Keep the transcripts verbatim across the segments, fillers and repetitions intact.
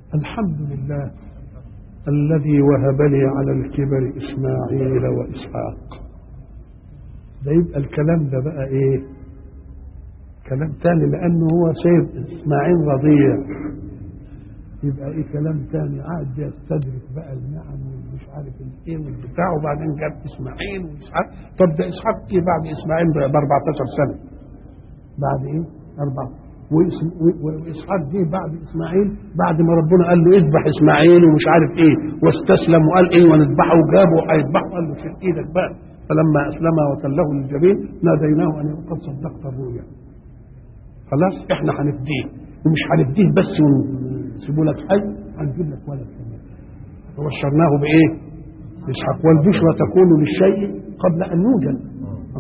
الحمد لله الذي وهب لي على الكبر إسماعيل وإسحاق. ده يبقى الكلام ده بقى إيه؟ كلام تاني، لأنه هو سيد إسماعيل رضيع، يبقى إيه كلام تاني عاد يستدرك بقى النعم ومش عارف الإيه والبتاع، وبعدين جاب إسماعيل وإسحاق. طب ده إسحاق إيه بعد إسماعيل ب أربعتاشر سنة؟ بعد إيه؟ أربعة. وإسحاق جه بعد إسماعيل بعد ما ربنا قال له اذبح إسماعيل ومش عارف إيه، واستسلم وقال إيه ونذبحه، وجابه هيذبحه قال له شيل إيدك بقى. فلما أسلم وتله للجبين ناديناه أن قد صدقت الرؤيا. خلاص إحنا هنفديه، ومش هنفديه بس ونسيبه لك حي، هنجيب لك ولد كمان. فبشرناه بإيه؟ إسحاق. والبشرى تكون للشيء قبل أن يوجد.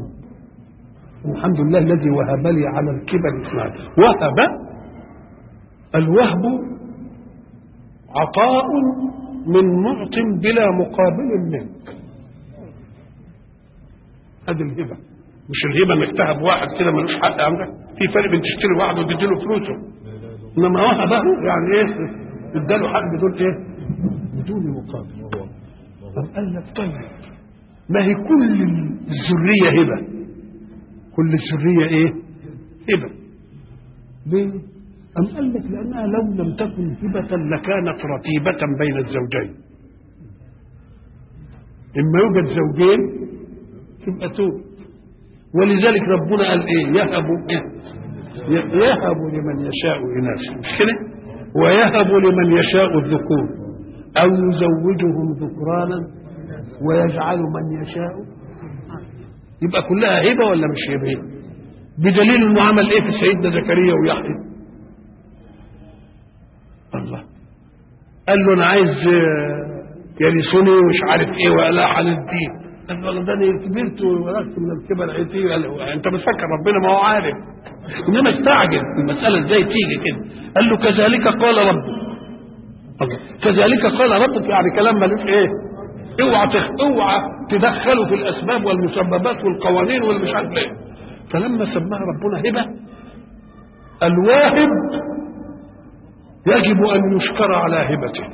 الحمد لله الذي وهب لي على الكبر إسماعيل. وهب، الوهب عطاء من معط بلا مقابل منك. هذه الهبة، مش الهبة انك تهب واحد كده ملوش حق عندك. في فرق بين تشتري واحد وتديله فلوسه، انما وهبه يعني ايه؟ اداله حق بدون ايه؟ بدون مقابل. طب قال لك طيب ما هي كل الذرية هبة، كل الذرية ايه؟ هبة. ليه؟ أم قال لك لأنها لو لم تكن هبة لكانت رتيبة بين الزوجين. إما يوجد زوجين تبقى توب. ولذلك ربنا قال ايه؟ يهب إيه؟ يهب لمن يشاء إناثا، مش كده؟ ويهب لمن يشاء الذكور أو يزوجهم ذكرانا ويجعل من يشاء. يبقى كلها هبه ولا مش هبه؟ بدليل انه عمل ايه في سيدنا زكريا ويحيى؟ الله قال له انا عايز يرثني ومش عارف ايه والح للدين. قال له ده انا كبرت وبلغت من الكبر عتي. انت بتفكر ربنا ما هو عارف، انما استعجل المساله ازاي تيجي كده. قال له كذلك قال ربك. الله كذلك قال ربك، يعني كلام ملوش ايه؟ اوعى تخ... اوعى تدخلوا في الاسباب والمسببات والقوانين والمش عارف ايه. فلما سماها ربنا هبه، الواهب يجب ان يشكر على هبته،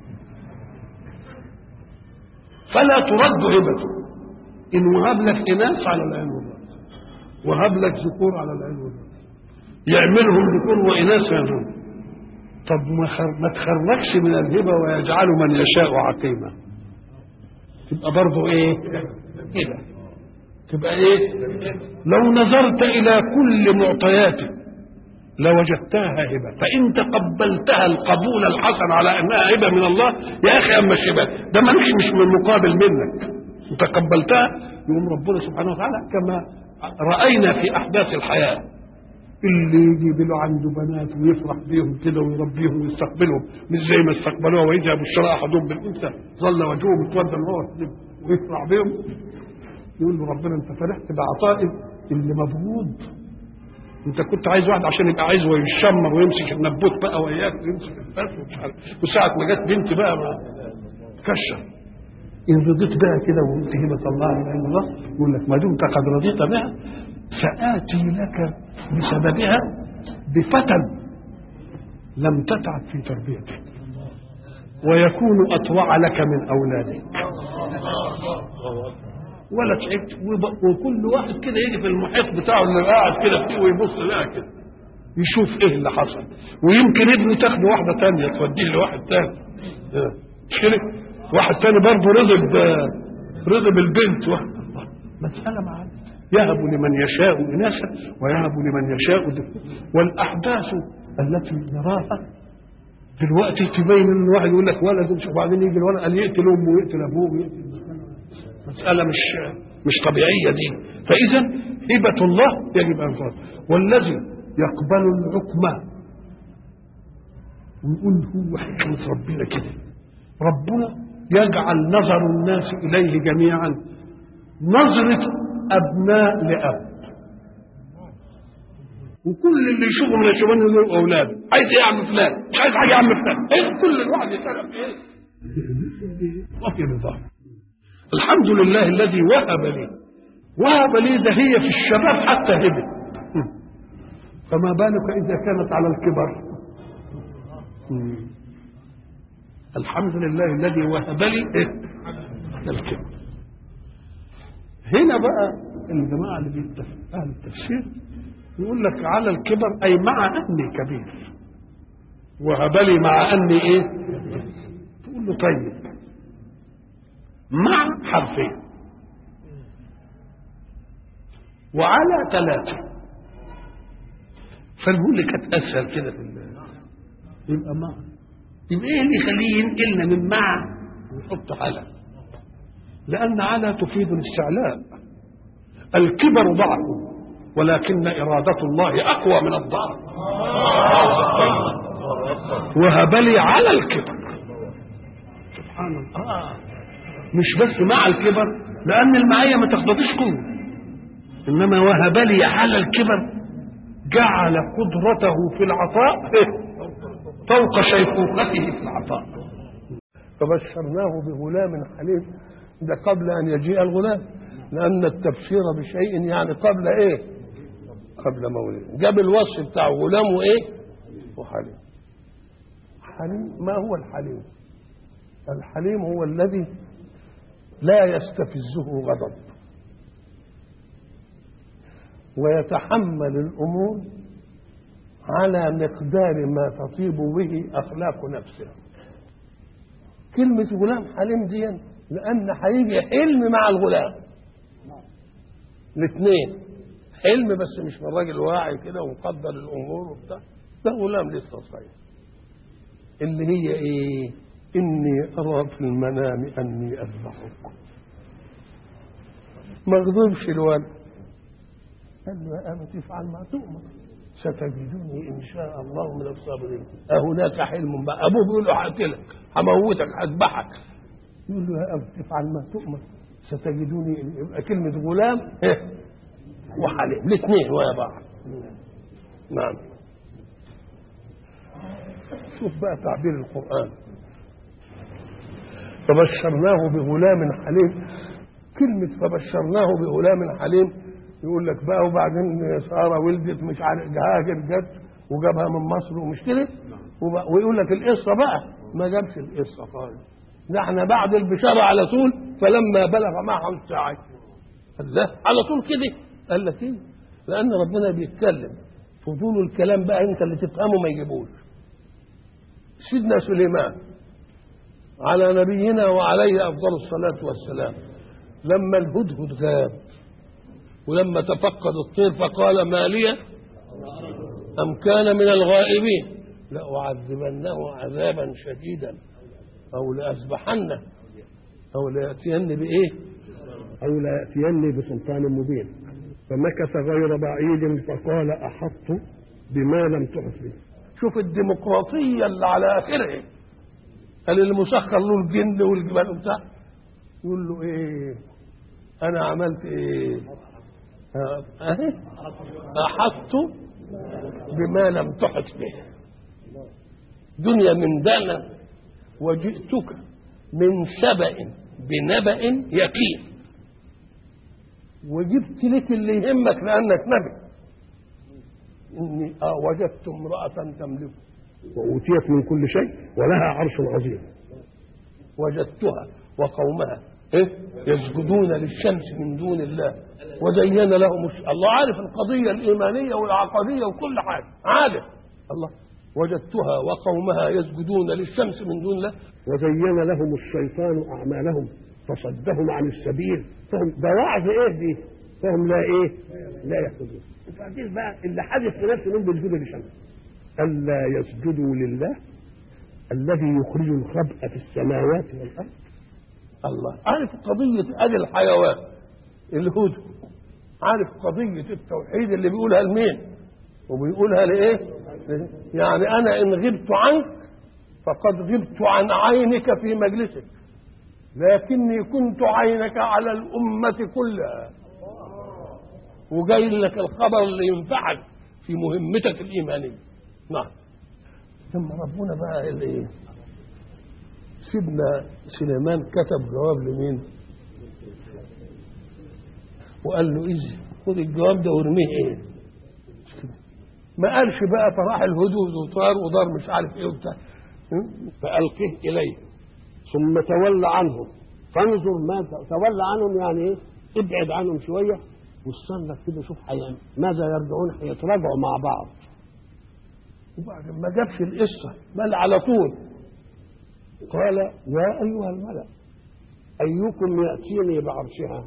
فلا ترد هبته. ان وهب لك اناث على العين والراس، وهب لك ذكور على العين والراس، يعملهم ذكور واناث يعملهم. طب ما, خر... ما تخرجش من الهبه ويجعل من يشاء عقيما، تبقى برضه ايه؟ كده تبقى ايه؟ لو نظرت الى كل معطياته لوجدتها هبه، فان تقبلتها القبول الحسن على انها هبه من الله، يا اخي اما الشباب ده مالكش مش من مقابل منك، انت قبلتها. يقوم ربنا سبحانه وتعالى كما راينا في احداث الحياه، اللي يجيب له عنده بنات ويفرح بيهم كده ويربيهم ويستقبلهم، مش زي ما استقبلوها ويذهب الشراء احدهم بالانثى ظل وجهه متودى وهو ويفرح بيهم. يقول له ربنا انت فرحت بعطائي اللي مبغوض، انت كنت عايز واحد عشان يبقى عايز ويشمر ويمسك النبوت بقى وياك ويمسك الفاس ومش عارف، وساعه ما جت بنت بقى ما تكشر. ان رضيت بقى كده وقلت هبه الله من الله، يقول لك ما دمت قد رضيت بها سآتي لك بسببها بفتى لم تتعب في تربيته ويكون أطوع لك من أولادك ولا تعبت. وكل واحد كده يجي في المحيط بتاعه اللي قاعد كده فيه ويبص لها كده يشوف ايه اللي حصل، ويمكن ابنه تاخده واحده تانية توديه لواحد تاني مش كده، واحد تاني برضه رضب رضب البنت. مسألة معانا يهب لمن يشاء إناثا ويهب لمن يشاء ذكور. والأحداث التي نراها دلوقتي تبين ان الواحد يقول لك ولد وبعدين يجي الولد قال يقتل امه ويقتل ابوه ويقتل. مسألة مش مش طبيعية دي. فإذا هبة الله يجب أن ترد. والذي يقبل الحكم ويقول هو حكمة ربنا كده، ربنا يجعل نظر الناس إليه جميعا نظرة أبناء لأب، وكل اللي يشوفه من الشبان يقول أولاده عايز إيه يا عم فلان، مش عايز حاجة يا عم فلان، إيه كل الواحد يسأل في إيه؟ وفي رضاه. الحمد لله الذي وهب لي وهب لي ده هي في الشباب حتى هبه، فما بالك إذا كانت على الكبر. الحمد لله الذي وهب لي إيه؟ الكبر. هنا بقى الجماعة اللي بيتفق أهل التفسير يقول لك على الكبر أي مع أني كبير، وهب لي مع أني إيه؟ تقول له طيب مع حرفين وعلى ثلاثة، فنقول لك كانت أسهل كده في الله يبقى مع، يبقى إيه اللي يخليه ينقلنا من مع ويحط على؟ لأن على تفيد الاستعلاء. الكبر ضعف ولكن إرادة الله أقوى من الضعف. وهب لي على الكبر، سبحان الله، مش بس مع الكبر، لأن المعية ما تقتضيش قوة، إنما وهب لي على الكبر جعل قدرته في العطاء فوق شيخوخته في العطاء. فبشرناه بغلام حليم، ده قبل أن يجيء الغلام، لأن التبشير بشيء يعني قبل إيه؟ قبل مولده. جاب الوصف بتاع غلام وإيه؟ وحليم. حليم، ما هو الحليم؟ الحليم هو الذي لا يستفزه غضب ويتحمل الأمور على مقدار ما تطيب به أخلاق نفسه. كلمة غلام حليم دي لأن هيجي حلم مع الغلام، الاثنين حلم، بس مش من راجل واعي كده ومقدر الأمور وبتاع، ده غلام لسه صغير. اللي هي إيه؟ إني أرى في المنام أني أذبحك. ما غضبش الولد، قال له يا أبت افعل ما تؤمر ستجدني إن شاء الله من الصابرين. أهناك حلم بقى؟ أبوه بيقول له هقتلك، هموتك، هذبحك. يقول له يا أبت افعل ما تؤمر ستجدني. يبقى كلمة غلام وحليم الاثنين ويا بعض. نعم. شوف بقى تعبير القرآن، فبشرناه بغلام حليم. كلمة فبشرناه بغلام حليم يقول لك بقى وبعدين سارة ولدت مش عارف هاجر جت وجابها من مصر ومش كده، ويقول لك القصة بقى ما جابش القصة خالص. ده احنا بعد البشارة على طول فلما بلغ معه السعي قال لا على طول كده. قال لك ايه؟ لأن ربنا بيتكلم فضول الكلام بقى انت اللي تفهمه ما يجيبوش. سيدنا سليمان على نبينا وعليه أفضل الصلاة والسلام لما الهدهد غاب ولما تفقد الطير فقال ما لي أم كان من الغائبين لأعذبنه عذابا شديدا أو لأذبحنه أو ليأتيني بإيه أو ليأتيني بسلطان مبين. فمكث غير بعيد فقال أحطت بما لم تحط به. شوف الديمقراطية اللي على آخره، قال اللي مسخر له الجن والجبال وبتاع يقول له إيه أنا عملت إيه؟ أهي أحطت بما لم تحط به. دنيا من دانا وجئتك من سبأ بنبأ يقين، وجبت لك اللي يهمك لأنك نبي. إني آه وجدت امرأة تملك وأوتيت من كل شيء ولها عرش عظيم وجدتها وقومها إيه؟ يسجدون للشمس من دون الله وزين لهم الش... الله عارف القضية الإيمانية والعقدية وكل حاجة عارف الله. وجدتها وقومها يسجدون للشمس من دون الله وزين لهم الشيطان أعمالهم فصدهم عن السبيل فهم ده وعظ إيه دي؟ فهم لا إيه؟ لا يهتدون. وبعدين بقى اللي حدث في نفسه من بيسجدوا للشمس ألا يسجدوا لله الذي يخرج الخبأ في السماوات والأرض. الله عارف قضية أدي الحيوان الهدى، عارف قضية التوحيد اللي بيقولها لمين وبيقولها لإيه؟ يعني أنا إن غبت عنك فقد غبت عن عينك في مجلسك لكني كنت عينك على الأمة كلها وجاي لك الخبر اللي ينفعك في مهمتك الإيمانية. نعم. ثم ربنا بقى اللي سيدنا سليمان كتب جواب لمين وقال له إذ خد الجواب ده وارميه ايه. ما قالش بقى فراح الهدوء وطار ودار مش عارف ايه وبتاع فألقه إليه ثم تولى عنهم فانظر ما تولى عنهم يعني ايه؟ ابعد عنهم شويه واستنى كده شوف حيان ماذا يرجعون، هيتراجعوا مع بعض. وبعد ما جابش القصه بل على طول قال يا ايها الملأ ايكم ياتيني بعرشها،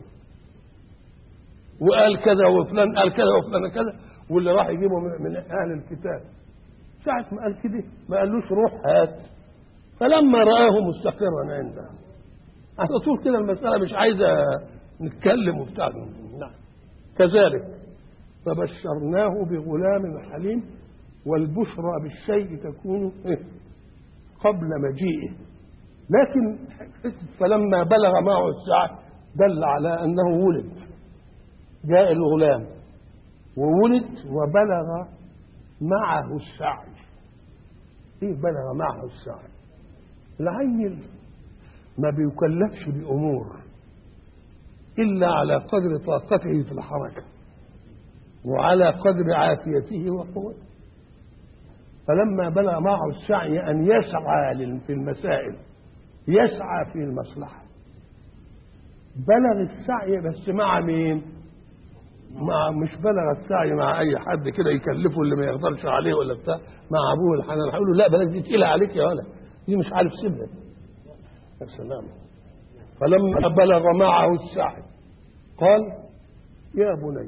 وقال كذا وفلان قال كذا وفلان كذا، واللي راح يجيبه من اهل الكتاب ساعه ما قال كده ما قالوش روح هات، فلما رآه مستقرا عنده على طول كده المساله مش عايزه نتكلم وبتاع. نعم كذلك فبشرناه بغلام حليم، والبشرى بالشيء تكون قبل مجيئه، لكن فلما بلغ معه السعي دل على انه ولد، جاء الغلام وولد وبلغ معه السعي. ايه بلغ معه السعي؟ العيل ما بيكلفش بامور الا على قدر طاقته في الحركه وعلى قدر عافيته وقوته، فلما بلغ معه السعي ان يسعى في المسائل يسعى في المصلحه، بلغ السعي بس مع مين؟ مع مش بلغ السعي مع اي حد كده يكلفه اللي ما يقدرش عليه ولا بتاع، مع ابوه الحنان هيقول له لا بلاش دي تقيله عليك يا ولد، دي مش عارف سيبها. يا سلام. فلما بلغ معه السعي قال يا بني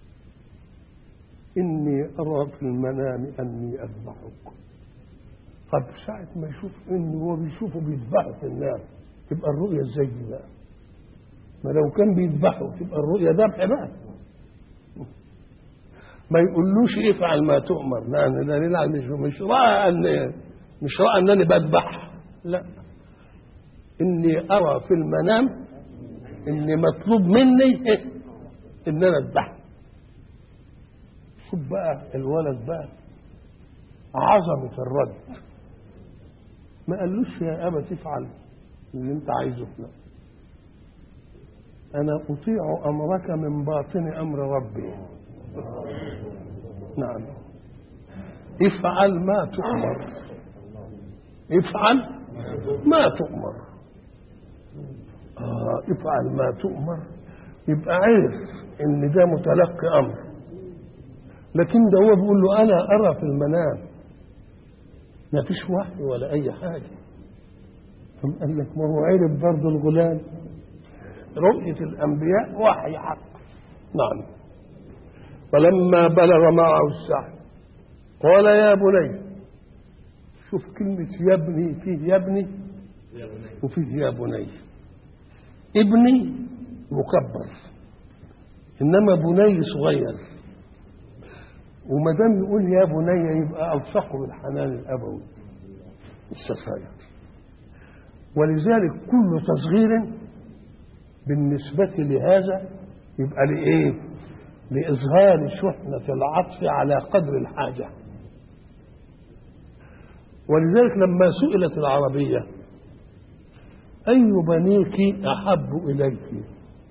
اني ارى في المنام اني اذبحك. طب ساعة ما يشوف انه هو بيشوفه بيذبحه في النار تبقى الرؤية ازاي دي بقى؟ ما لو كان بيذبحه تبقى الرؤية ذبح بقى. ما يقولوش افعل ما تؤمر، لا لا لا مش مش رأى ان مش رأى انني بذبح، لا، اني ارى في المنام اني مطلوب مني ان انا اذبح. شوف بقى الولد بقى عظمة الرد، ما قالوش يا ابا تفعل اللي انت عايزه، لا، انا اطيع امرك من باطن امر ربي. نعم افعل ما تؤمر، افعل ما تؤمر. آه افعل ما تؤمر يبقى عارف ان ده متلقي امر، لكن ده هو بيقول له انا ارى في المنام، ما فيش وحي ولا اي حاجه. ثم قال لك ما هو عرف برضه الغلام رؤيه الانبياء وحي حق. نعم فلما بلغ معه السعي قال يا بني، شوف كلمة يا ابني، فيه يا ابني وفيه يا بني. ابني مكبر إنما بني صغير، وما دام يقول يا بني يبقى ألصقه بالحنان الأبوي الصغير، ولذلك كل تصغير بالنسبة لهذا يبقى لإيه؟ لإظهار شحنة العطف على قدر الحاجة. ولذلك لما سئلت العربية أي بنيك أحب إليك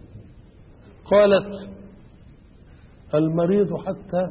قالت المريض حتى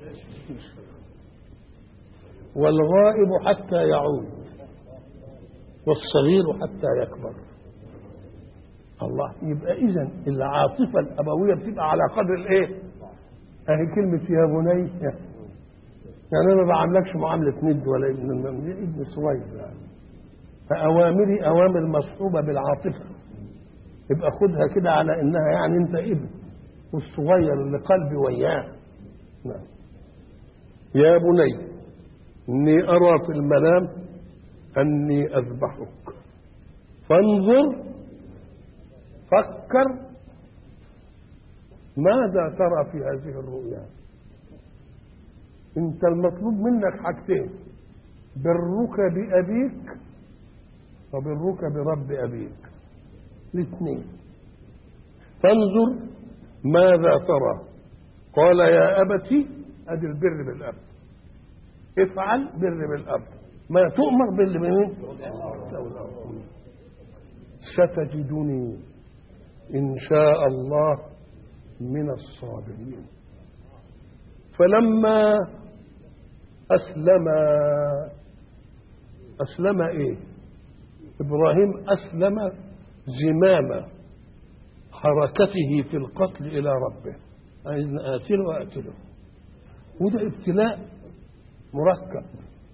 والغائب حتى يعود والصغير حتى يكبر. الله، يبقى إذن العاطفة الأبوية بتبقى على قدر الإيه؟ أهي كلمة يا بني يعني أنا ما بعملكش معاملة ند ولا ابن ابن صغير يعني. فأوامري أوامر مصحوبة بالعاطفة، يبقى خدها كده على إنها يعني أنت ابن والصغير اللي قلبي وياه. نعم يا بني إني أرى في المنام أني أذبحك فانظر، فكر ماذا ترى في هذه الرؤيا. انت المطلوب منك حاجتين، برك بأبيك وبرك برب أبيك، الاثنين. فانظر ماذا ترى. قال يا أبتي، أدي البر بالأب، افعل بر بالأب، ما تؤمر بر بمين؟ ستجدني إن شاء الله من الصابرين. فلما أسلم أسلم إيه؟ إبراهيم أسلم زمام حركته في القتل إلى ربه، عايز أقتله وأقتله. وده ابتلاء مركب.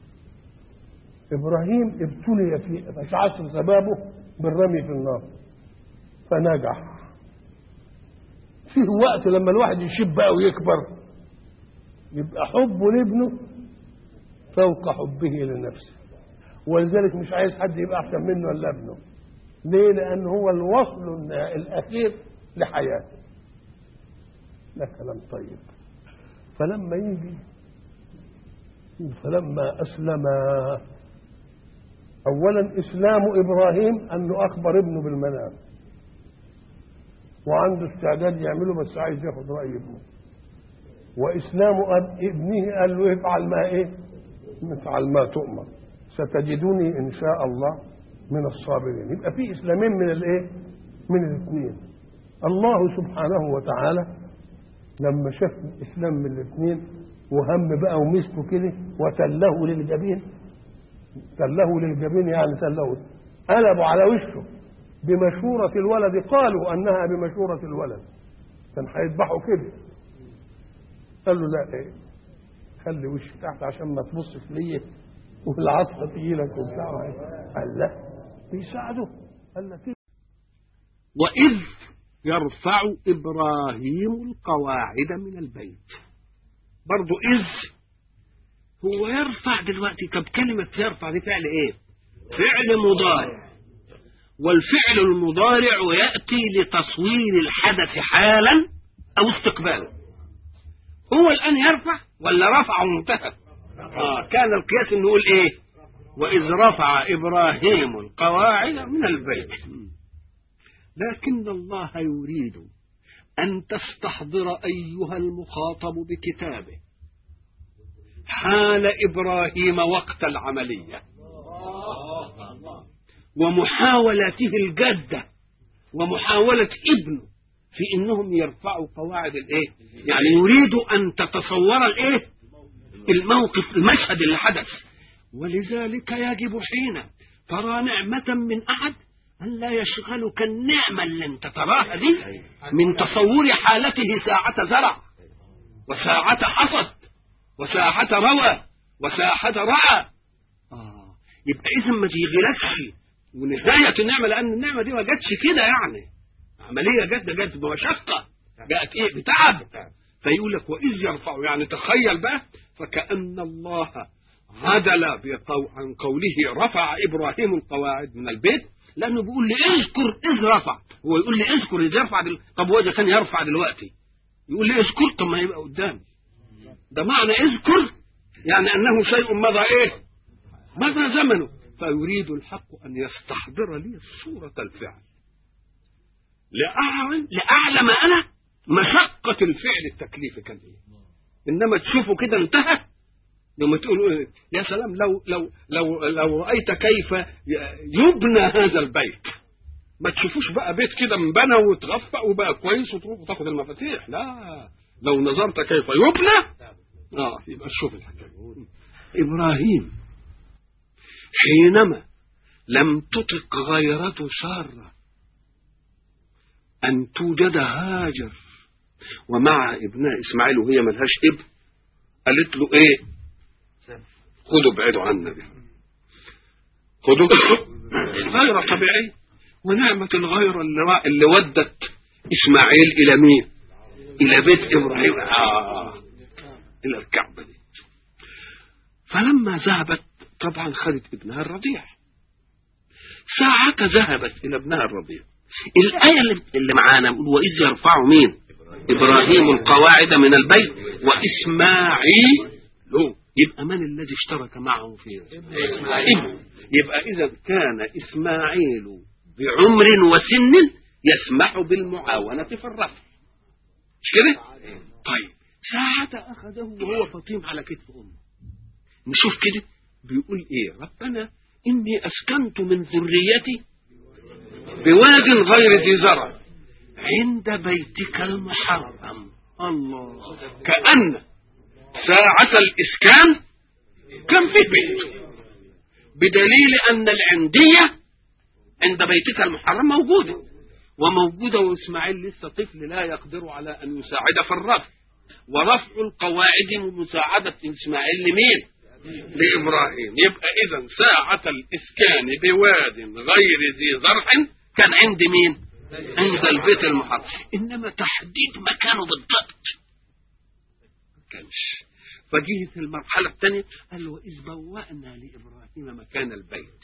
إبراهيم ابتلي في فشعر سبابه بالرمي في النار فنجح. فيه وقت لما الواحد يشيب بقى ويكبر يبقى حبه لابنه فوق حبه لنفسه، ولذلك مش عايز حد يبقى أحسن منه ولا ابنه. ليه؟ لأن هو الوصل الأخير لحياته. ده كلام طيب. فلما يجي فلما أسلم، أولا إسلام إبراهيم أنه أخبر ابنه بالمنام وعنده استعداد يعمله، بس عايز ياخد رأي ابنه. وإسلام ابنه قال له افعل ما إيه؟ افعل ما تؤمر ستجدوني إن شاء الله من الصابرين. يبقى في إسلامين من الإيه؟ من الاثنين. الله سبحانه وتعالى لما شاف الإسلام من الاثنين وهم بقى ومسكه كده وتله للجبين، تله للجبين يعني تله قلبوا على وشه بمشورة الولد، قالوا أنها بمشورة الولد، كان هيذبحوا كده. قال له لا ايه، خلي وشي تحت عشان ما تبصش ليا والعطفة تجيلك وبتاع. قال لا بيساعده. قال لك وإذ يرفع إبراهيم القواعد من البيت. برضو إذ هو يرفع دلوقتي. طب كلمة يرفع دي فعل إيه؟ فعل مضارع، والفعل المضارع يأتي لتصوير الحدث حالا أو استقبالا. هو الآن يرفع ولا رفع وانتهى؟ آه كان القياس إنه نقول إيه؟ وإذ رفع إبراهيم القواعد من البيت. لكن الله يريد أن تستحضر أيها المخاطب بكتابه حال إبراهيم وقت العملية ومحاولته الجادة ومحاولة ابنه في إنهم يرفعوا قواعد الإيه؟ يعني يريد أن تتصور الإيه؟ الموقف، المشهد اللي حدث. ولذلك يجب حين ترى نعمة من أحد أن لا يشغلك النعمة اللي انت تراها دي من تصور حالته ساعة زرع وساعة حصد وساعة روى وساعة رأى. آه. يبقى إذن ما تيغلكش ونهاية النعمة، لأن النعمة دي ما جاتش كده، يعني عملية جت جت بمشقة، جاءت إيه؟ بتعب. فيقول لك وإذ يرفعوا، يعني تخيل بقى فكأن الله عدل عن قوله رفع إبراهيم القواعد من البيت، لأنه بيقول لي اذكر إذ رفع. هو يقول لي اذكر إذ يرفع دل... طب هو إذا كان يرفع دلوقتي يقول لي اذكر، طب ما يبقى قدامي. ده معنى اذكر يعني أنه شيء مضى إيه؟ مضى زمنه. فيريد الحق أن يستحضر لي صورة الفعل لأعلم, لأعلم أنا مشقة الفعل التكليفي كان إيه. إنما تشوفوا كده انتهى لما تقولوا إيه؟ يا سلام لو لو لو لو رأيت كيف يبنى هذا البيت، ما تشوفوش بقى بيت كده منبنى وتغفق وبقى كويس وتروح وتاخد المفاتيح. لا، لو نظرت كيف يبنى اه يبقى تشوف الحكايه. إبراهيم حينما لم تطق غيرته سارة أن توجد هاجر ومع ابنها إسماعيل وهي ملهاش ابن، قالت له إيه؟ خدوا ابعدوا عنا به، خدوا غيرة طبيعية. ونعمة الغيرة اللي, اللي ودت إسماعيل إلى مين؟ إلى بيت إبراهيم، آه إلى الكعبة دي. فلما ذهبت طبعا خدت ابنها الرضيع. ساعة ذهبت إلى ابنها الرضيع، الآية اللي معانا وإذ يرفع مين؟ إبراهيم القواعد من البيت وإسماعيل له. يبقى من الذي اشترك معه فيه؟ إسماعيل. يبقى إذا كان إسماعيل بعمر وسن يسمح بالمعاونة في الرفع، مش كده؟ طيب ساعة أخذه وهو فطيم على كتف أمه. نشوف كده بيقول إيه؟ ربنا إني أسكنت من ذريتي بواد غير ذي زرع عند بيتك المحرم. الله، كأن ساعة الإسكان كان في بيت، بدليل أن العندية عند بيتك المحرم موجودة وموجودة، وإسماعيل لسه طفل لا يقدر على أن يساعد في الرفع، ورفع القواعد ومساعدة إسماعيل لمين؟ لإبراهيم. يبقى إذن ساعة الإسكان بواد غير ذي زرع كان عند مين؟ عند البيت المحرم. إنما تحديد مكانه بالضبط كانش. فجيه في المرحلة الثانية قال له إذ بوأنا لإبراهيم مكان البيت،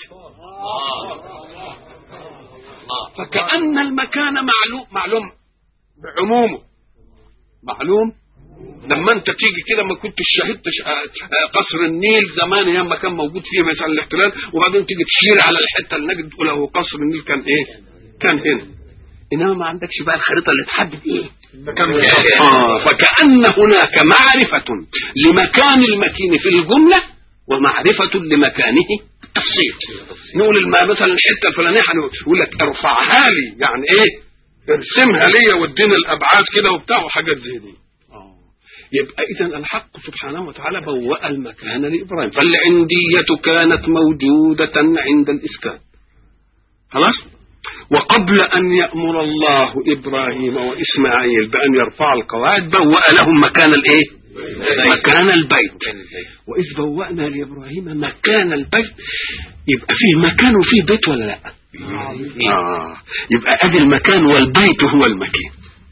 فكأن المكان معلوم معلوم بعمومه معلوم. لما انت تيجي كده ما كنتش شاهدت قصر النيل زمان ايام ما كان موجود فيه مثلا الاحتلال، وبعدين تيجي تشير على الحته اللي نجد تقول هو قصر النيل كان ايه؟ كان هنا. انما ما عندكش بقى الخريطه اللي تحدد ايه؟ اه فكأن هناك معرفة لمكان المكين في الجملة ومعرفة لمكانه التفصيل. نقول مثلا الحته الفلانيه هنقول لك ارفعها لي، يعني ايه؟ ارسمها لي واديني الابعاد كده وبتاع وحاجات زي دي. يبقى إذن الحق سبحانه وتعالى بوأ المكان لإبراهيم، فالعندية كانت موجودة عند الإسكان خلاص. وقبل أن يأمر الله إبراهيم وإسماعيل بأن يرفع القواعد بوأ لهم مكان الإيه؟ مكان البيت. وإذ بوأنا لإبراهيم مكان البيت، يبقى فيه مكان وفيه بيت ولا لا؟ آه يبقى أدي المكان والبيت هو المكان.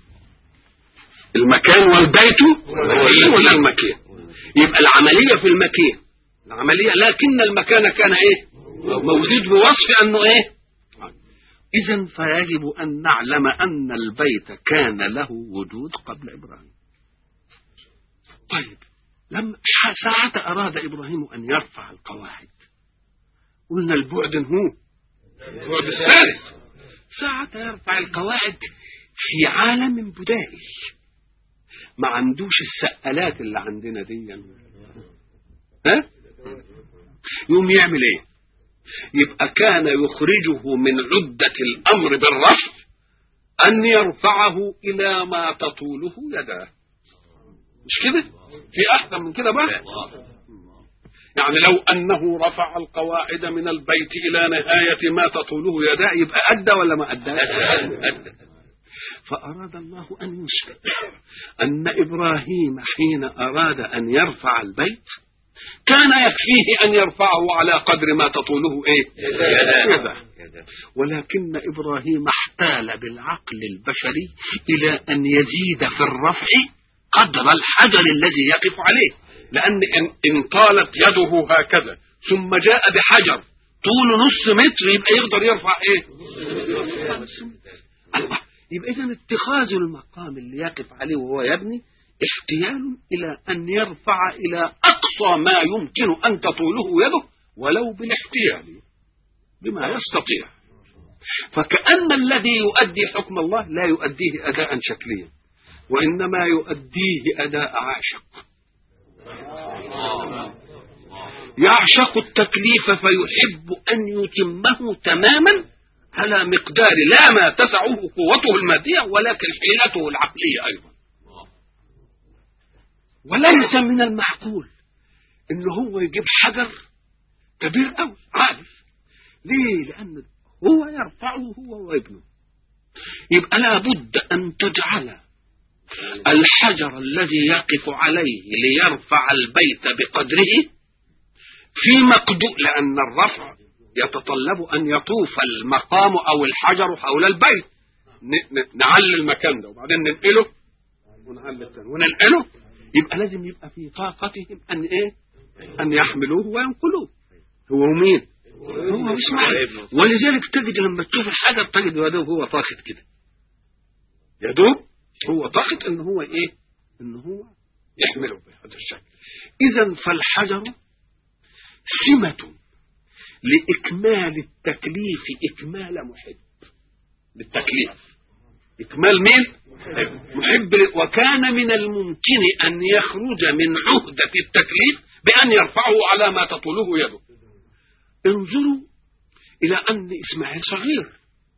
المكان والبيت ولا المكان؟ يبقى العملية في المكان العملية، لكن المكان كان ايه؟ موجود بوصف انه ايه؟ اذن فيجب ان نعلم ان البيت كان له وجود قبل ابراهيم. طيب لما ساعة اراد ابراهيم ان يرفع القواعد قلنا البعد هو البعد الثالث. ساعة يرفع القواعد في عالم بدائي ما عندوش السقالات اللي عندنا دي، ها؟ يوم يعمل ايه؟ يبقى كان يخرجه من عدة الامر بالرفع ان يرفعه الى ما تطوله يداه. مش كده؟ في احسن من كده بقى؟ يعني لو انه رفع القواعد من البيت الى نهاية ما تطوله يداه يبقى ادى ولا ما ادى؟ ادى. فأراد الله أن يثبت أن إبراهيم حين أراد أن يرفع البيت كان يكفيه أن يرفعه على قدر ما تطوله إيه؟ يده. ولكن إبراهيم احتال بالعقل البشري إلى أن يزيد في الرفع قدر الحجر الذي يقف عليه، لأن إن طالت يده هكذا ثم جاء بحجر طوله نص متر يبقى يقدر يرفع إيه؟ الله. يبقى إذن اتخاذ المقام اللي يقف عليه وهو يبني احتيال إلى أن يرفع إلى أقصى ما يمكن أن تطوله يده ولو بالاحتيال بما يستطيع. فكأن الذي يؤدي حكم الله لا يؤديه أداء شكليا وإنما يؤديه أداء عاشق. يعشق التكليف فيحب أن يتمه تماما على مقدار لا ما تسعه قوته المادية ولكن حيلته العقلية أيضا. وليس من المعقول إن هو يجيب حجر كبير أوي عارف ليه؟ لأن هو يرفعه هو وابنه. يبقى لابد أن تجعل الحجر الذي يقف عليه ليرفع البيت بقدره في مقدور، لأن الرفع يتطلب أن يطوف المقام أو الحجر حول البيت. نعلي المكان ده وبعدين ننقله ونعلي الثاني وننقله، يبقى لازم يبقى في طاقتهم أن إيه؟ أن يحملوه وينقلوه. هو مين؟ هو إسماعيل. ولذلك تجد لما تشوف الحجر تجد يدوب هو طاقت كده، يدوب هو طاقت إن هو إيه؟ إن هو يحمله بهذا الشكل. إذا فالحجر سمة لإكمال التكليف إكمال محب للتكليف. إكمال مين؟ محب. وكان من الممكن أن يخرج من عهدة التكليف بأن يرفعه على ما تطوله يده. انظروا إلى أن إسماعيل صغير،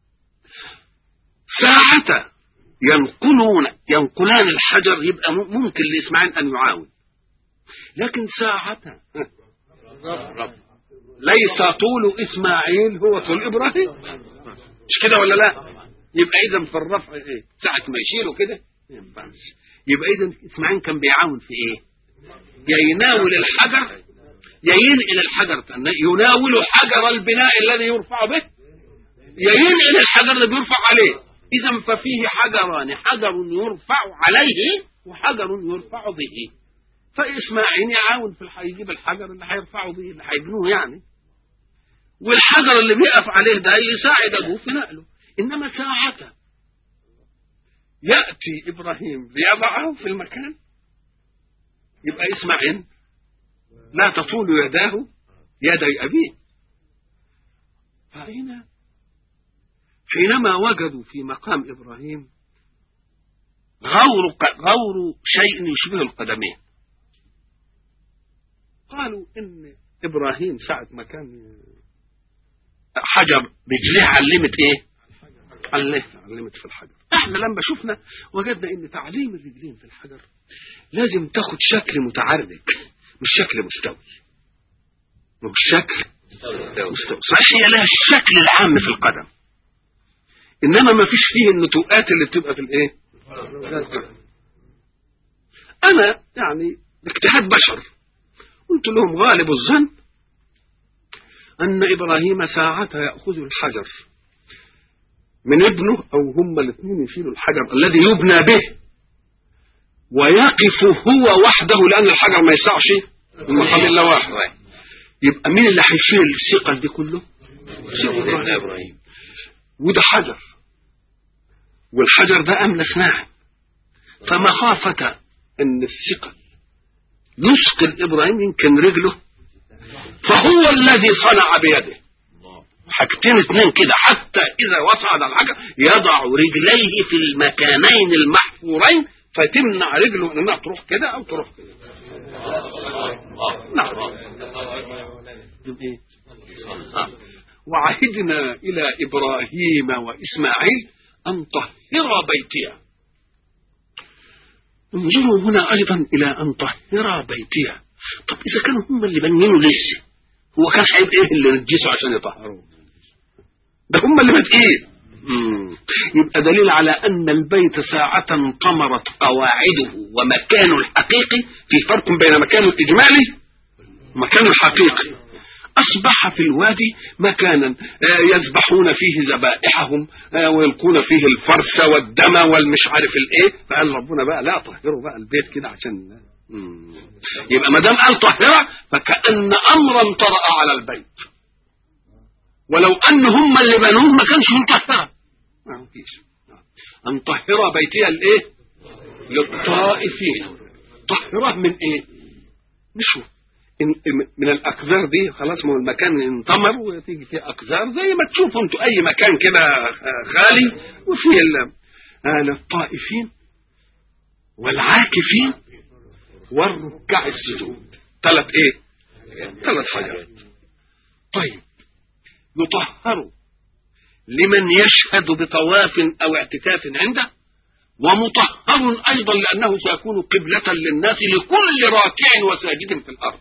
ساعة ينقلون ينقلان الحجر يبقى ممكن لإسماعيل أن يعاون، لكن ساعة ليس طول إسماعيل هو طول إبراهيم. مش كده ولا لا؟ يبقى اذا في الرفع ايه؟ ساعه ما يشيله كده يبقى اذا اسماعيل كان بيعاون في ايه؟ يا يناول الحجر يا ينقل الحجر، يناول حجر البناء الذي يرفع به يا ينقل الحجر الذي يرفع عليه. اذا ففيه حجران، حجر يرفع عليه وحجر يرفع به. فاسماعيل يعاون في الح... يجيب الحجر اللي هيرفعه به اللي هيبنوه يعني، والحجر اللي بيقف عليه ده يساعد ابوه في نقله. انما ساعته ياتي ابراهيم ليضعه في المكان يبقى اسماعيل لا تطول يداه يدي ابيه. فهنا حينما وجدوا في مقام ابراهيم غور غور شيء يشبه القدمين، قالوا ان ابراهيم ساعه ما كان حجر رجليه علمت ايه؟ علمت في الحجر. احنا لما شفنا وجدنا ان تعليم الرجلين في الحجر لازم تاخد شكل متعرج مش شكل مستوي، مش شكل مستوي. صحيح هي لها الشكل العام في القدم، انما ما فيش فيه النتوءات اللي بتبقى في الايه؟ انا يعني باجتهاد بشر قلت لهم غالب الظن ان ابراهيم ساعتها ياخذ الحجر من ابنه او هما الاثنين يشيلوا الحجر الذي يبنى به ويقف هو وحده، لان الحجر ما يسعش من مقام الا واحد. يبقى مين اللي هيشيل الثقل دي كله؟ سيدنا ابراهيم. وده حجر والحجر ده املس ناعم، فمخافه ان الثقل يثقل ابراهيم يمكن رجله، فهو الذي صنع بيده حاجتين اثنين كده حتى اذا وصعد الحجر يضع رجليه في المكانين المحفورين فتمنع رجله انها تروح كده او تروح كده. نعم. وعهدنا الى ابراهيم واسماعيل ان طهرا بيتي. انظروا هنا ايضا الى ان طهرا بيتي. طب اذا كانوا هم اللي بنينوا لسه هو كان هيبقى ايه اللي نجسوا عشان يطهروه؟ ده هم اللي بادئين. يبقى دليل على ان البيت ساعة طمرت قواعده ومكانه الحقيقي في فرق بين مكانه الاجمالي ومكانه الحقيقي. اصبح في الوادي مكانا يذبحون فيه ذبائحهم ويلقون فيه الفرس والدم والمش عارف الايه، فقال ربنا بقى لا طهروا بقى البيت كده عشان يبقى ما دام قال طهرة فكأن امرا طرأ على البيت، ولو ان هم اللي بنوه ما كانش مطهرة. ما فيش ان طهر بيتي الايه؟ للطائفين. طهره من ايه؟ مشوا من الاقذار دي خلاص، ما المكان انطمر وتيجي فيه اقذار زي ما تشوفوا انتوا اي مكان كده خالي وفيه للطائفين والعاكفين والركع السجود. ثلاث ايه؟ ثلاث حاجات. طيب يطهروا لمن يشهد بطواف او اعتكاف عنده، ومطهر ايضا لانه سيكون قبلة للناس لكل راكع وساجد في الارض،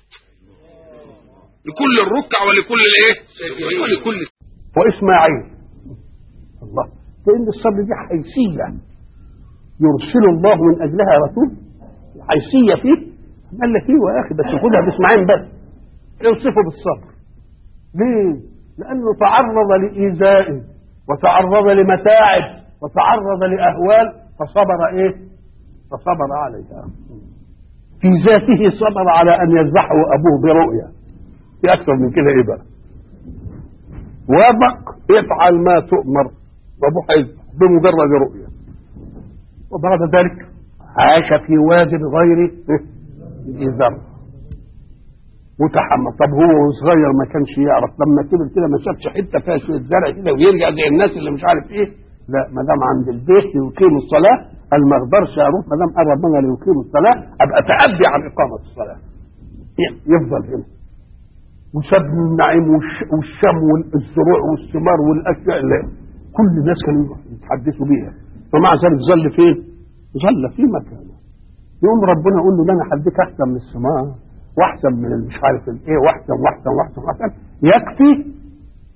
لكل الركع ولكل الايه ولكل. واسماعيل الله، لان الصبر دي حيثيه يرسل الله من اجلها رسول، حيثيه فيه. قال لك ايه يا اخي بس خدها باسماعيل بس يوصفه بالصبر. ليه؟ لانه تعرض لايذاء وتعرض لمتاعب وتعرض لاهوال فصبر ايه؟ فصبر عليها. في ذاته صبر على ان يذبحه ابوه برؤيا. في اكثر من كده ايه بقى؟ وابق افعل ما تؤمر وابوه هيذبح بمجرد رؤيا. وبعد ذلك عاش في واد غير ذي زرع وتحمل. طب هو صغير ما كانش يعرف، لما كبر كده ما شافش حته فيها شويه زرع كده ويرجع زي الناس اللي مش عارف ايه. لا، ما دام عند البيت يقيم الصلاه قال ما اقدرش اروح، ما دام قرب منها ليقيم الصلاه ابقى اتعدي عن اقامه الصلاه. يفضل هنا وساب النعيم والشم والزروع والثمار والاشياء اللي كل الناس كانوا يتحدثوا بيها، ومع ذلك ظل فين؟ ظل في مكانه. يوم ربنا يقول له انا هديك احسن من الثمار واحسن من مش عارف الايه واحسن واحسن واحسن واحسن، يكفي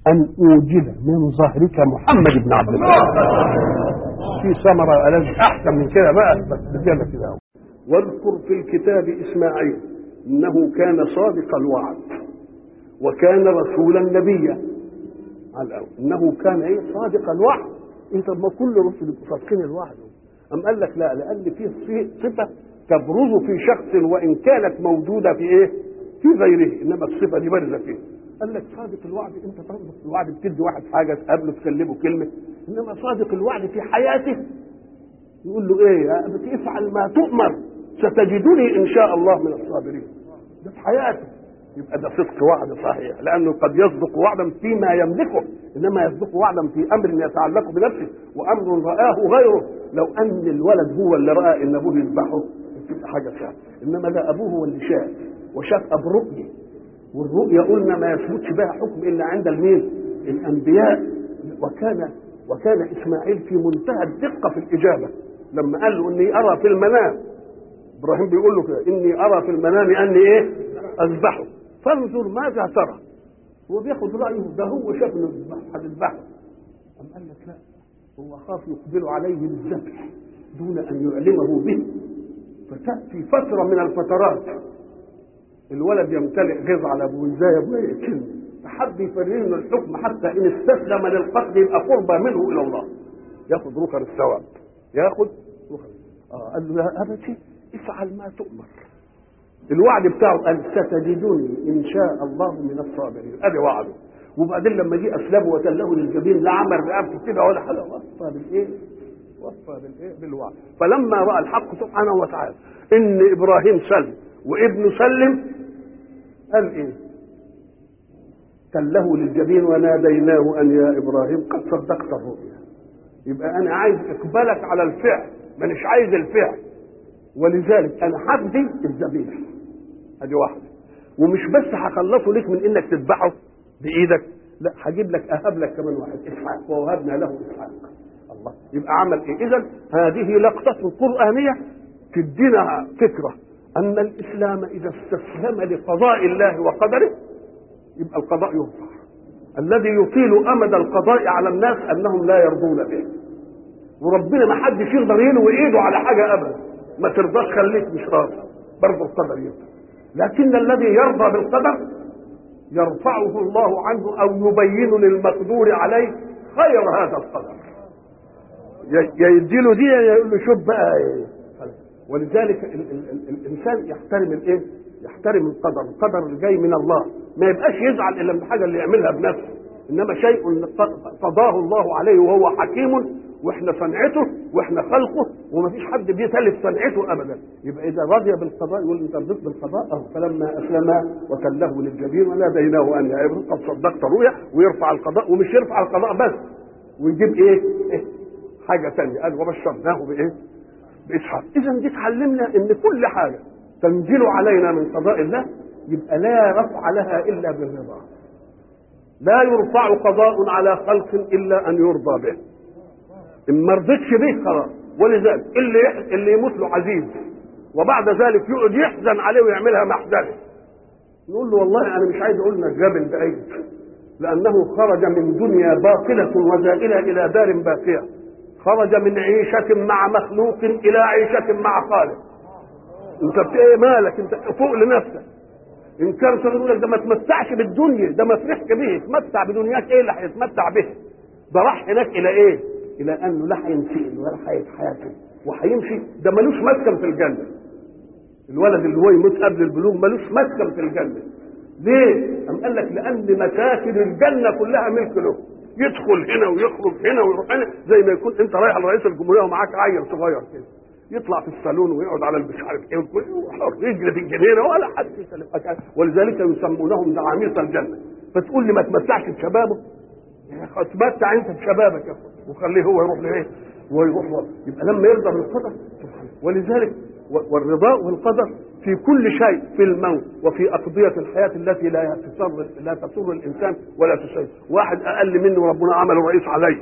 أن أوجد من ظهرك محمد بن عبد الله. في ثمرة ألذ أحسن من كده بقى، بس بجد كده. واذكر في الكتاب إسماعيل إنه كان صادق الوعد وكان رسولا نبيا. على الأول إنه كان إيه؟ صادق الوعد. أنت ما كل رسل صادقين الوعد. أم قال لك لا، لأن فيه صفة تبرز في شخص وإن كانت موجودة في إيه؟ في غيره، إنما الصفة دي بارزة فيه. قال لك صادق الوعد، أنت صادق الوعد بتدي واحد حاجة تقابله تكلمه كلمة، إنما صادق الوعد في حياته يقول له إيه؟ بتفعل ما تؤمر ستجدني إن شاء الله من الصابرين. ده في حياته. يبقى ده صدق وعد صحيح، لأنه قد يصدق وعدا فيما يملكه، إنما يصدق وعدا في أمر يتعلق بنفسه وأمر رآه غيره. لو أن الولد هو اللي رأى إن أبوه يذبحه تبقى حاجة سهلة، إنما ده أبوه هو اللي شاف وشاف برؤية، والرؤية قلنا ما يثبتش بها حكم إلا عند المين؟ الأنبياء. وكان وكان إسماعيل في منتهى الدقة في الإجابة لما قال له إني أرى في المنام. إبراهيم بيقول له كده إني أرى في المنام أني إيه؟ أذبحه فانظر ماذا ترى. هو بياخد رأيه، ده هو شاف إنه هتذبحه. أم قال لك لا، هو خاف يقبل عليه بالذبح دون أن يعلمه به، فتأتي فترة من الفترات الولد يمتلئ غيظ على أبوه، إزاي يا أبوه كلمة، فحب يفرين الحكم حتى إن استسلم للقتل يبقى قربى منه إلى الله، ياخد ركن الثواب، ياخد ركن. آه قال له يا أبتي افعل ما تؤمر. الوعد بتاعه قال ستجدني إن شاء الله من الصابرين، أدي وعده. وبعدين لما جه أسلمه وتله للجبين لا عمل رقبته كده ولا حاجة، وصى بالإيه؟ وصى بالإيه؟ بالوعد. فلما رأى الحق سبحانه وتعالى إن إبراهيم سلم وابنه سلم قال إيه؟ تله للجبين وناديناه أن يا إبراهيم قد صدقت الرؤيا. يبقى أنا عايز إقبالك على الفعل، مانيش عايز الفعل، ولذلك أنا هدي الذبيح. أدي واحدة. ومش بس هخلصه لك من إنك تذبحه بإيدك، لا هجيب لك أهب لك كمان واحد إسحاق، ووهبنا له إسحاق. الله، يبقى عمل إيه؟ إذا هذه لقطة قرآنية تدينا فكرة أن الإسلام إذا استسلم لقضاء الله وقدره يبقى القضاء يرفع. الذي يطيل أمد القضاء على الناس أنهم لا يرضون به، وربنا ما حدش يقدر يلوي إيده على حاجة أبدا. ما ترضاش خليك مش راضي، برضه القدر يرضى. لكن الذي يرضى بالقدر يرفعه الله عنه أو يبين للمقدور عليه خير هذا القدر، يديله دي يقول له شوف بقى إيه. ولذلك ال ال ال الإنسان يحترم الإيه؟ يحترم القدر. القدر اللي جاي من الله ما يبقاش يزعل إلا من الحاجة اللي يعملها بنفسه، إنما شيء قضاه الله عليه وهو حكيم، واحنا صنعته واحنا خلقه، ومفيش حد بيتلف صنعته ابدا. يبقى اذا رضي بالقضاء يقول انت رضيت بالقضاء. أه فلما اسلم وتله للجبين وناديناه ان يا ابن قد صدقت رؤيا، ويرفع القضاء. ومش يرفع القضاء بس، ويجيب ايه, إيه؟ حاجه ثانيه، قال وبشرناه بايه؟ باسحاق. اذا دي تعلمنا ان كل حاجه تنزل علينا من قضاء الله يبقى لا رفع لها الا بالرضا. لا يرفع قضاء على خلق الا ان يرضى به. إن ما رضيتش به خلاص. ولذلك اللي يح... اللي يموت له عزيز وبعد ذلك يقعد يحزن عليه ويعملها محزنه، نقول له والله انا مش عايز اقول لك جبل بعيد، لانه خرج من دنيا باطله وزائله الى دار باقيه، خرج من عيشه مع مخلوق الى عيشه مع خالق. انت ايه مالك؟ انت فوق لنفسك. ان كان يقول لك ده ما تمتعش بالدنيا، ده ما فرحش به، تمتع بدنياك. ايه اللي هيتمتع به؟ ده راح هناك الى ايه؟ الى انه لا هينسئل ولا هيتحاسب وهيمشي. ده ملوش مسكن في الجنه. الولد اللي هو يموت قبل البلوغ ملوش مسكن في الجنه. ليه؟ قام قال لك لان مساكن الجنه كلها ملك له، يدخل هنا ويخرج هنا ويروح هنا، زي ما يكون انت رايح لرئيس الجمهوريه ومعاك عيل صغير كده، يطلع في الصالون ويقعد على مش عارف ايه ويجري في الجنينه ولا حد يسلمك. ولذلك يسمونهم زعاميط الجنه. فتقول لي ما تمتعش بشبابه؟ اتمتع انت بشبابك يا اخويا وخليه هو يروح لايه؟ ويروح له. يبقى لما يرضى بالقدر سبحانه. ولذلك والرضاء والقدر في كل شيء، في الموت وفي اقضيه الحياه التي لا تسر لا تسر الانسان ولا تسير. واحد اقل منه ربنا عمله رئيس عليه،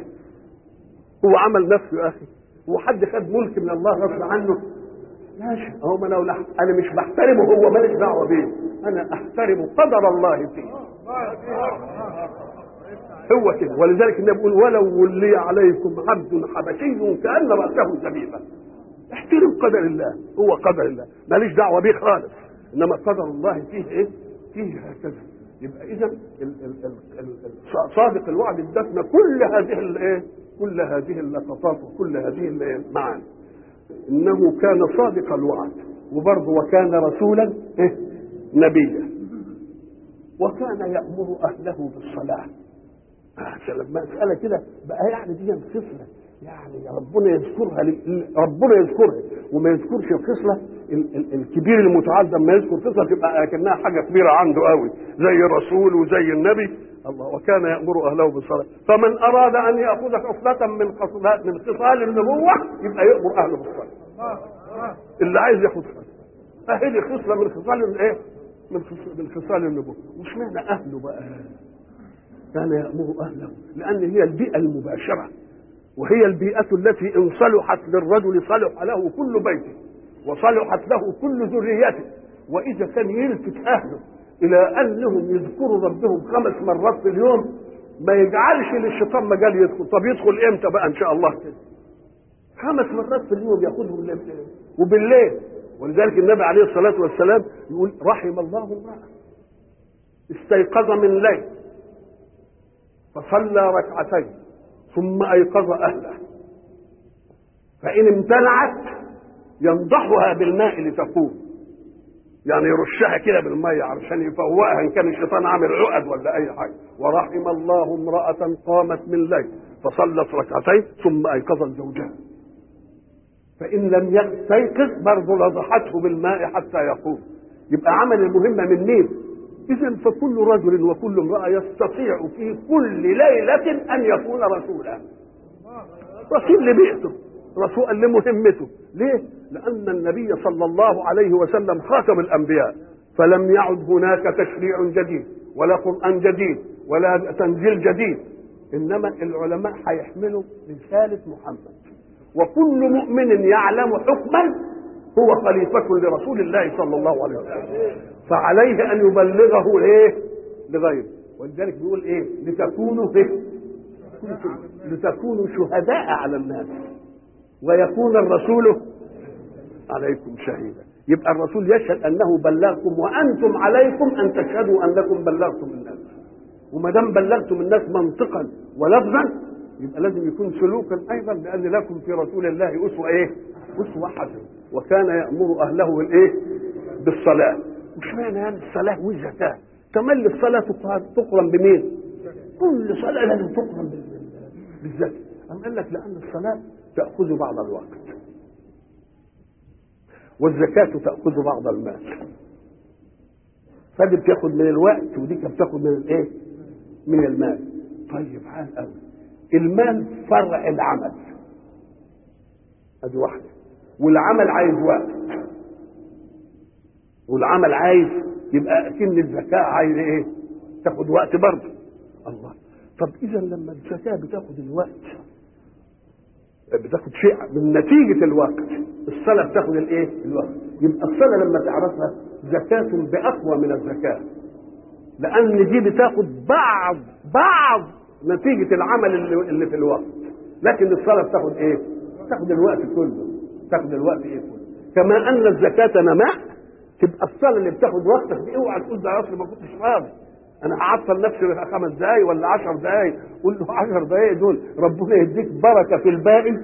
هو عمل نفسه يا اخي. هو حد خد ملك من الله غصب عنه؟ ماشي، هو ما انا انا مش بحترمه، هو ماليش دعوه بيه، انا احترم قدر الله فيه. هو كده. ولذلك النبي بيقول ولو ولي عليكم عبد حبشي كأن رأسه زبيبة. احترم قدر الله، هو قدر الله ماليش دعوه بيه خالص، انما قدر الله فيه ايه؟ فيه هكذا. يبقى اذا صادق الوعد ادتنا كل هذه الايه؟ كل هذه اللقطات وكل هذه المعاني. انه كان صادق الوعد، وبرضه وكان رسولا إيه؟ نبيا، وكان يأمر اهله بالصلاه. عشان لما مساله كده بقى يعني دي خصله يعني ربنا يذكرها، ربنا يذكرها وما يذكرش الخصله الكبير المتعدى. ما يذكر خصله تبقى كأنها حاجه كبيره عنده قوي زي الرسول وزي النبي. الله وكان يأمر اهله بالصلاه. فمن اراد ان ياخذ خصله من خصلات من خصال النبوه يبقى يأمر اهله بالصلاه. اللي عايز ياخذ خصله اهي خصله من خصال الايه؟ من خصال النبوه. وش معنى اهله بقى؟ كان يأمر اهله لان هي البيئه المباشره، وهي البيئة التي إن صلحت للرجل صلح له كل بيته وصلحت له كل ذريته. وإذا كان يلفت أهله إلى أنهم يذكروا ربهم خمس مرات في اليوم ما يجعلش للشيطان مجال يدخل. طب يدخل إمتى بقى إن شاء الله كده؟ خمس مرات في اليوم ياخذهم وبالليل. ولذلك النبي عليه الصلاة والسلام يقول رحم الله امرأة استيقظ من الليل فصلى ركعتين ثم أيقظ أهله، فإن امتنعت ينضحها بالماء لتقوم، يعني يرشها كده بالماء علشان يفوقها إن كان الشيطان عامل عقد ولا أي حاجة. ورحم الله امرأة قامت من الليل فصلت ركعتين ثم أيقظت زوجها، فإن لم يستيقظ برضه نضحته بالماء حتى يقوم. يبقى عمل المهمة من مين؟ إذن فكل رجل وكل امرأة يستطيع في كل ليلة أن يكون رسولا، رسول لبيئته، رسول لمهمته. ليه؟ لأن النبي صلى الله عليه وسلم خاتم الأنبياء، فلم يعد هناك تشريع جديد ولا قرآن جديد ولا تنزيل جديد، إنما العلماء هيحملوا رسالة محمد. وكل مؤمن يعلم حكما هو خليفة لرسول الله صلى الله عليه وسلم، فعليه ان يبلغه ايه لغيره. ولذلك بيقول ايه لتكونوا ايه لتكونوا شهداء على الناس ويكون الرسول عليكم شهيدا. يبقى الرسول يشهد انه بلغكم وانتم عليكم ان تشهدوا انكم بلغتم الناس. وما دام بلغتم الناس منطقا ولفظا يبقى لازم يكون سلوكا ايضا، لان لكم في رسول الله اسوه ايه؟ اسوه حسنه. وكان يأمر اهله بالايه؟ بالصلاه. مش معنى يعني الصلاه والزكاه تملي الصلاه تقرن بمين؟ كل صلاه لازم تقرن بالزكاه. أم قال لك لان الصلاه تاخذ بعض الوقت والزكاه تاخذ بعض المال، فدي بتاخد من الوقت ودي بتاخد من الايه؟ من المال. طيب حال قوي المال فرع العمل ادي واحده، والعمل عايز وقت، والعمل عايز يبقى اكن الزكاه عايز ايه؟ تاخد وقت برضه. الله، طب اذا لما الزكاه بتاخد الوقت بتاخد شيء من نتيجه الوقت، الصلاه بتاخد الايه؟ الوقت. يبقى الصلاه لما تعرفها زكاه باقوى من الزكاه، لان دي بتاخد بعض بعض نتيجه العمل اللي, اللي في الوقت، لكن الصلاه بتاخد ايه؟ تاخد الوقت كله، تاخد الوقت ايه كله. كما ان الزكاه نماء، تبقى الصلاه اللي بتاخد وقتك دي اوعى تقول ده اصل ما كنتش فاضي انا هعطل نفسي خمس دقايق ولا عشر دقايق. قول له عشر دقايق دول ربنا يديك بركه في الباقي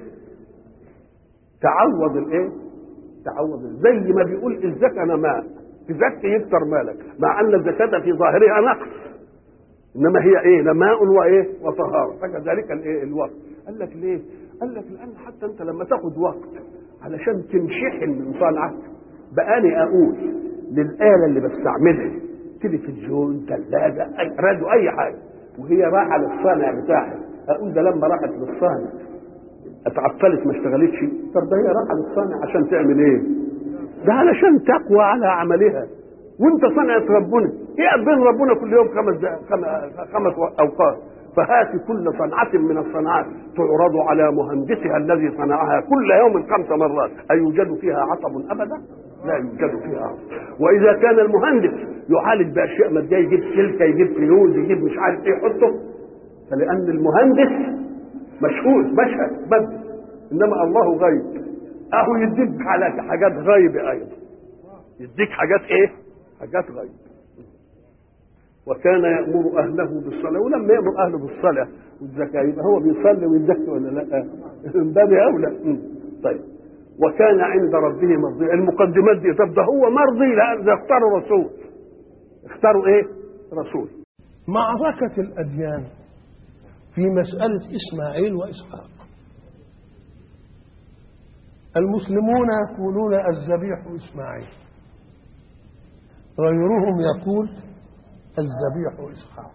تعوض الايه؟ تعوض زي ما بيقول الزكاه نماء، تزكي يكتر مالك، مع ان الزكاه في ظاهرها نقص انما هي ايه؟ نماء وايه؟ وطهاره. فكذلك الايه؟ الوقت. قال لك ليه؟ قال لك لان حتى انت لما تاخد وقت علشان تمشحن من صنعك، بقاني اقول للاله اللي بستعملها تلفزيون ثلاجه راديو اي حاجه وهي رايحه للصانع بتاعها، اقول ده لما راحت للصانع اتعطلت ما اشتغلتش، طب ده هي رايحه للصانع عشان تعمل ايه؟ ده علشان تقوى على عملها، وانت صنعت ربنا ايه بين ربنا كل يوم خمس خمس اوقات. فهات كل صنعة من الصنعات تعرض على مهندسها الذي صنعها كل يوم خمس مرات، أيوجد فيها عطب أبدا؟ لا يوجد فيها عطب. وإذا كان المهندس يعالج بأشياء مادية، يجيب سلكة، يجيب فيوز، يجيب مش عارف إيه يحطه، لأن المهندس مشهود مشهد بس، إنما الله غيب. أهو يديك على حاجات غيب أيضا، يديك حاجات إيه؟ حاجات غيب. وكان يأمر أهله بالصلاة، ولما يأمر أهله بالصلاة والزكاة يبقى هو بيصلي ويزكي ولا لا؟ من باب أولى. طيب وكان عند ربه مرضيا. المقدمات دي طب ده هو مرضي؟ لا، ده اختاروا رسول. اختاروا ايه؟ رسول. معركة الأديان في مسألة إسماعيل وإسحاق. المسلمون يقولون الذبيح إسماعيل، غيرهم يقول الذبيح إسحاق.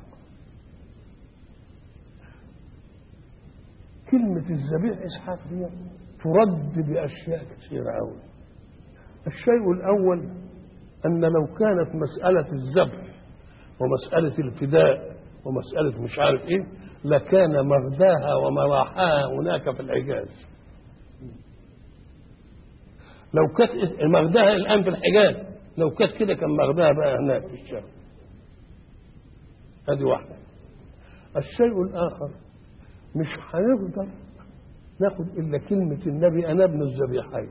كلمة الذبيح إسحاق دي ترد بأشياء كثيرة أوي. الشيء الأول أن لو كانت مسألة الذبح ومسألة الفداء ومسألة مش عارف إيه لكان مغداها ومراحاها هناك في الحجاز. لو كانت مغداها الآن في الحجاز، لو كانت كده كان مغداها بقى هناك في الشام. هذه واحدة. الشيء الآخر مش هنقدر ناخد إلا كلمة النبي أنا ابن الذبيحين.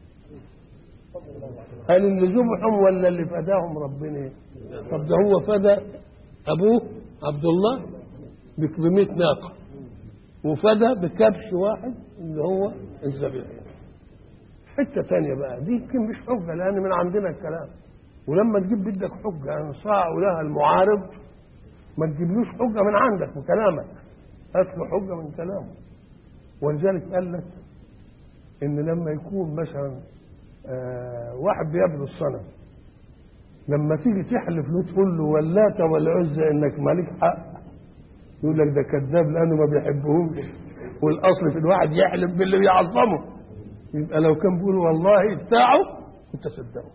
هل اللي ذبحهم ولا اللي فداهم ربنا؟ طب ده هو فدى أبوه عبد الله بمئة ناقة وفدى بكبش واحد اللي هو الذبيحين. حتة تانية بقى دي يمكن مش حجة لأن من عندنا الكلام، ولما تجيب بدك حجة ينصاع لها المعارض ما تجيبلوش حجة من عندك من كلامك، هات له حجة من كلامه. ولذلك قال لك إن لما يكون مثلا آه واحد بيعبد الصنم، لما تيجي تحلف له تقول له واللات والعزى إنك مالك حق، يقول لك ده كذاب لأنه ما بيحبهمش، والأصل في الواحد يحلف باللي بيعظمه. يبقى لو كان بيقول والله بتاعه كنت صدقه.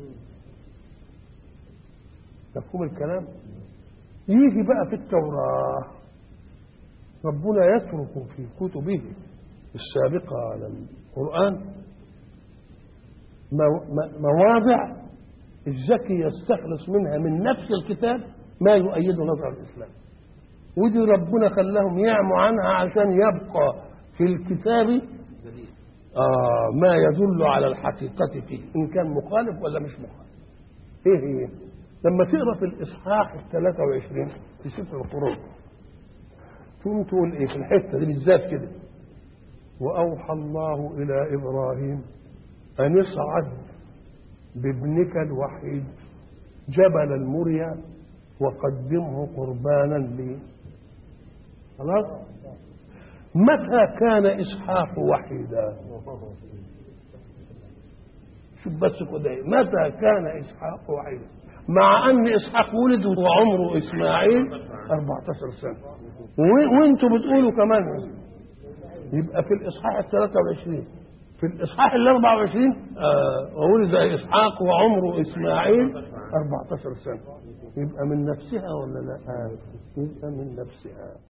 مفهوم الكلام؟ يجي بقى في التوراة ربنا يترك في كتبه السابقة على القرآن مواضع الذكي يستخلص منها من نفس الكتاب ما يؤيد نظر الإسلام، ودي ربنا خلاهم يعموا عنها عشان يبقى في الكتاب آه ما يدل على الحقيقة فيه إن كان مخالف ولا مش مخالف. إيه هي؟ لما تقرأ في الإصحاح الثلاثة وعشرين في سفر الخروج ثم تقول إيه في الحتة دي بالذات كده: وأوحى الله إلى إبراهيم أن اصعد بابنك الوحيد جبل المريا وقدمه قربانا لي. خلاص؟ متى كان إسحاق وحيدا؟ شوف بس كده، متى كان إسحاق وحيدا؟ مع أن إسحاق ولد وعمره إسماعيل أربعة عشر سنة، وانتوا بتقولوا كمان. يبقى في الإصحاح الثلاثة وعشرين في الإصحاح الأربعة وعشرين آه ولد إسحاق وعمره إسماعيل أربعة عشر سنة. يبقى من نفسها ولا لا؟ آه. يبقى من نفسها.